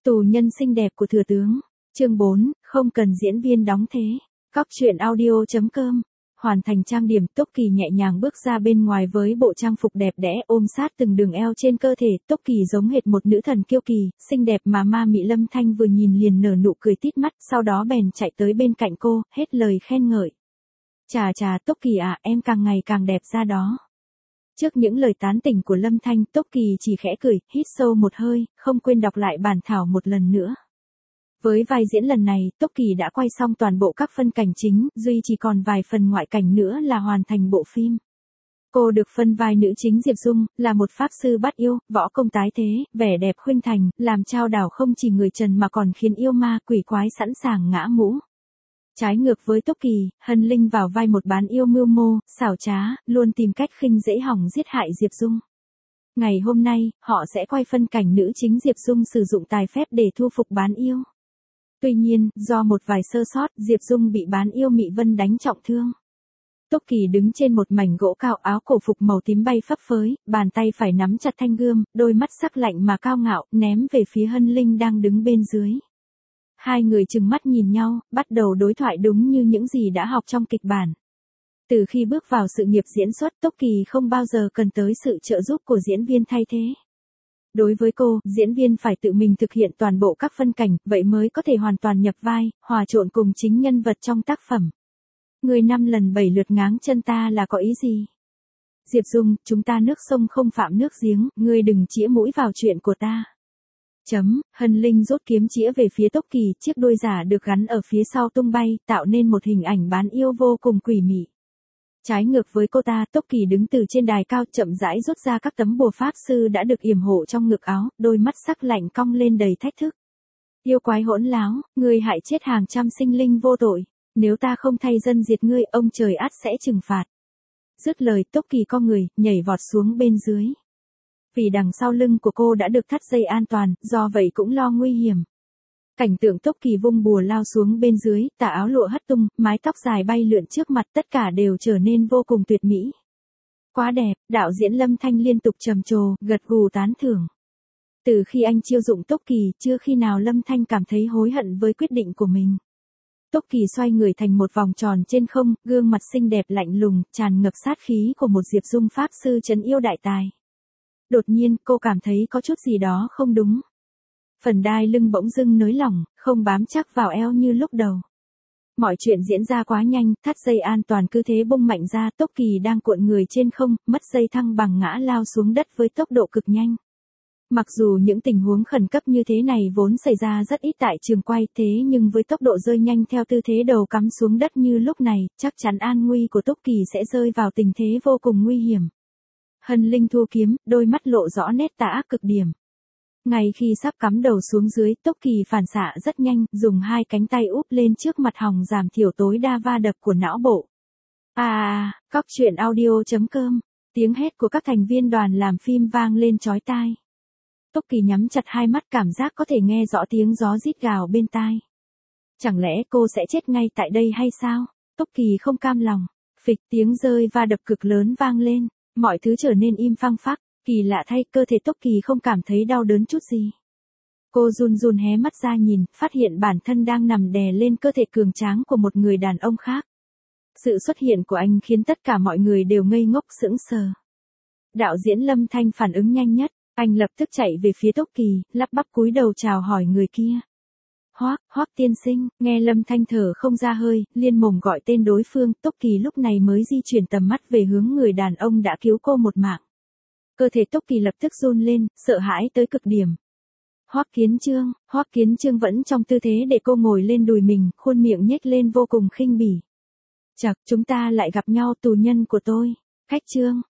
Tù nhân xinh đẹp của thừa tướng. Chương 4, không cần diễn viên đóng thế. Cóc truyện audio.com. Hoàn thành trang điểm, Tốc Kỳ nhẹ nhàng bước ra bên ngoài với bộ trang phục đẹp đẽ ôm sát từng đường eo trên cơ thể. Tốc Kỳ giống hệt một nữ thần kiêu kỳ, xinh đẹp mà ma mị. Lâm Thanh vừa nhìn liền nở nụ cười tít mắt, sau đó bèn chạy tới bên cạnh cô, hết lời khen ngợi. Chà chà Tốc Kỳ à, em càng ngày càng đẹp ra đó. Trước những lời tán tỉnh của Lâm Thanh, Tốc Kỳ chỉ khẽ cười, hít sâu một hơi, không quên đọc lại bản thảo một lần nữa. Với vai diễn lần này, Tốc Kỳ đã quay xong toàn bộ các phân cảnh chính, duy chỉ còn vài phần ngoại cảnh nữa là hoàn thành bộ phim. Cô được phân vai nữ chính Diệp Dung, là một pháp sư bắt yêu, võ công tái thế, vẻ đẹp khuynh thành, làm trao đảo không chỉ người trần mà còn khiến yêu ma quỷ quái sẵn sàng ngã mũ. Trái ngược với Tốc Kỳ, Hân Linh vào vai một bán yêu mưu mô, xảo trá, luôn tìm cách khinh dễ hỏng giết hại Diệp Dung. Ngày hôm nay, họ sẽ quay phân cảnh nữ chính Diệp Dung sử dụng tài phép để thu phục bán yêu. Tuy nhiên, do một vài sơ sót, Diệp Dung bị bán yêu Mị Vân đánh trọng thương. Tốc Kỳ đứng trên một mảnh gỗ cao, áo cổ phục màu tím bay phấp phới, bàn tay phải nắm chặt thanh gươm, đôi mắt sắc lạnh mà cao ngạo, ném về phía Hân Linh đang đứng bên dưới. Hai người trừng mắt nhìn nhau, bắt đầu đối thoại đúng như những gì đã học trong kịch bản. Từ khi bước vào sự nghiệp diễn xuất, Tốc Kỳ không bao giờ cần tới sự trợ giúp của diễn viên thay thế. Đối với cô, diễn viên phải tự mình thực hiện toàn bộ các phân cảnh, vậy mới có thể hoàn toàn nhập vai, hòa trộn cùng chính nhân vật trong tác phẩm. Người 5 lần 7 lượt ngáng chân ta là có ý gì? Diệp Dung, chúng ta nước sông không phạm nước giếng, ngươi đừng chĩa mũi vào chuyện của ta. Hân Linh rút kiếm chĩa về phía Tốc Kỳ, chiếc đuôi giả được gắn ở phía sau tung bay, tạo nên một hình ảnh bán yêu vô cùng quỷ mị. Trái ngược với cô ta, Tốc Kỳ đứng từ trên đài cao chậm rãi rút ra các tấm bùa pháp sư đã được yểm hộ trong ngực áo, đôi mắt sắc lạnh cong lên đầy thách thức. Yêu quái hỗn láo, ngươi hại chết hàng trăm sinh linh vô tội, nếu ta không thay dân diệt ngươi, ông trời ắt sẽ trừng phạt. Dứt lời, Tốc Kỳ co người, nhảy vọt xuống bên dưới. Vì đằng sau lưng của cô đã được thắt dây an toàn, do vậy cũng lo nguy hiểm. Cảnh tượng Tốc Kỳ vung bùa lao xuống bên dưới, tà áo lụa hất tung, mái tóc dài bay lượn trước mặt, tất cả đều trở nên vô cùng tuyệt mỹ. Quá đẹp, đạo diễn Lâm Thanh liên tục trầm trồ, gật gù tán thưởng. Từ khi anh chiêu dụng Tốc Kỳ, chưa khi nào Lâm Thanh cảm thấy hối hận với quyết định của mình. Tốc Kỳ xoay người thành một vòng tròn trên không, gương mặt xinh đẹp lạnh lùng, tràn ngập sát khí của một Diệp Dung pháp sư trấn yêu đại tài. Đột nhiên, cô cảm thấy có chút gì đó không đúng. Phần đai lưng bỗng dưng nới lỏng, không bám chắc vào eo như lúc đầu. Mọi chuyện diễn ra quá nhanh, thắt dây an toàn cứ thế bung mạnh ra, Tốc Kỳ đang cuộn người trên không, mất dây thăng bằng ngã lao xuống đất với tốc độ cực nhanh. Mặc dù những tình huống khẩn cấp như thế này vốn xảy ra rất ít tại trường quay, thế nhưng với tốc độ rơi nhanh theo tư thế đầu cắm xuống đất như lúc này, chắc chắn an nguy của Tốc Kỳ sẽ rơi vào tình thế vô cùng nguy hiểm. Hân Linh thu kiếm, đôi mắt lộ rõ nét tà ác cực điểm. Ngay khi sắp cắm đầu xuống dưới, Tốc Kỳ phản xạ rất nhanh, dùng hai cánh tay úp lên trước mặt hòng giảm thiểu tối đa va đập của não bộ. Cóc truyện audio.com, tiếng hét của các thành viên đoàn làm phim vang lên chói tai. Tốc Kỳ nhắm chặt hai mắt, cảm giác có thể nghe rõ tiếng gió rít gào bên tai. Chẳng lẽ cô sẽ chết ngay tại đây hay sao? Tốc Kỳ không cam lòng. Phịch, tiếng rơi va đập cực lớn vang lên, mọi thứ trở nên im phăng phắc. Kỳ lạ thay, cơ thể Tốc Kỳ không cảm thấy đau đớn chút gì. Cô run run hé mắt ra nhìn, phát hiện bản thân đang nằm đè lên cơ thể cường tráng của một người đàn ông khác. Sự xuất hiện của anh khiến tất cả mọi người đều ngây ngốc sững sờ. Đạo diễn Lâm Thanh phản ứng nhanh nhất, anh lập tức chạy về phía Tốc Kỳ, lắp bắp cúi đầu chào hỏi người kia. Hoắc tiên sinh, nghe Lâm Thanh thở không ra hơi, liên mồm gọi tên đối phương, Tốc Kỳ lúc này mới di chuyển tầm mắt về hướng người đàn ông đã cứu cô một mạng. Cơ thể Tốc Kỳ lập tức run lên, sợ hãi tới cực điểm. Hoắc Kiến Chương vẫn trong tư thế để cô ngồi lên đùi mình, khuôn miệng nhếch lên vô cùng khinh bỉ. Chậc, chúng ta lại gặp nhau, tù nhân của tôi. Khách Trương,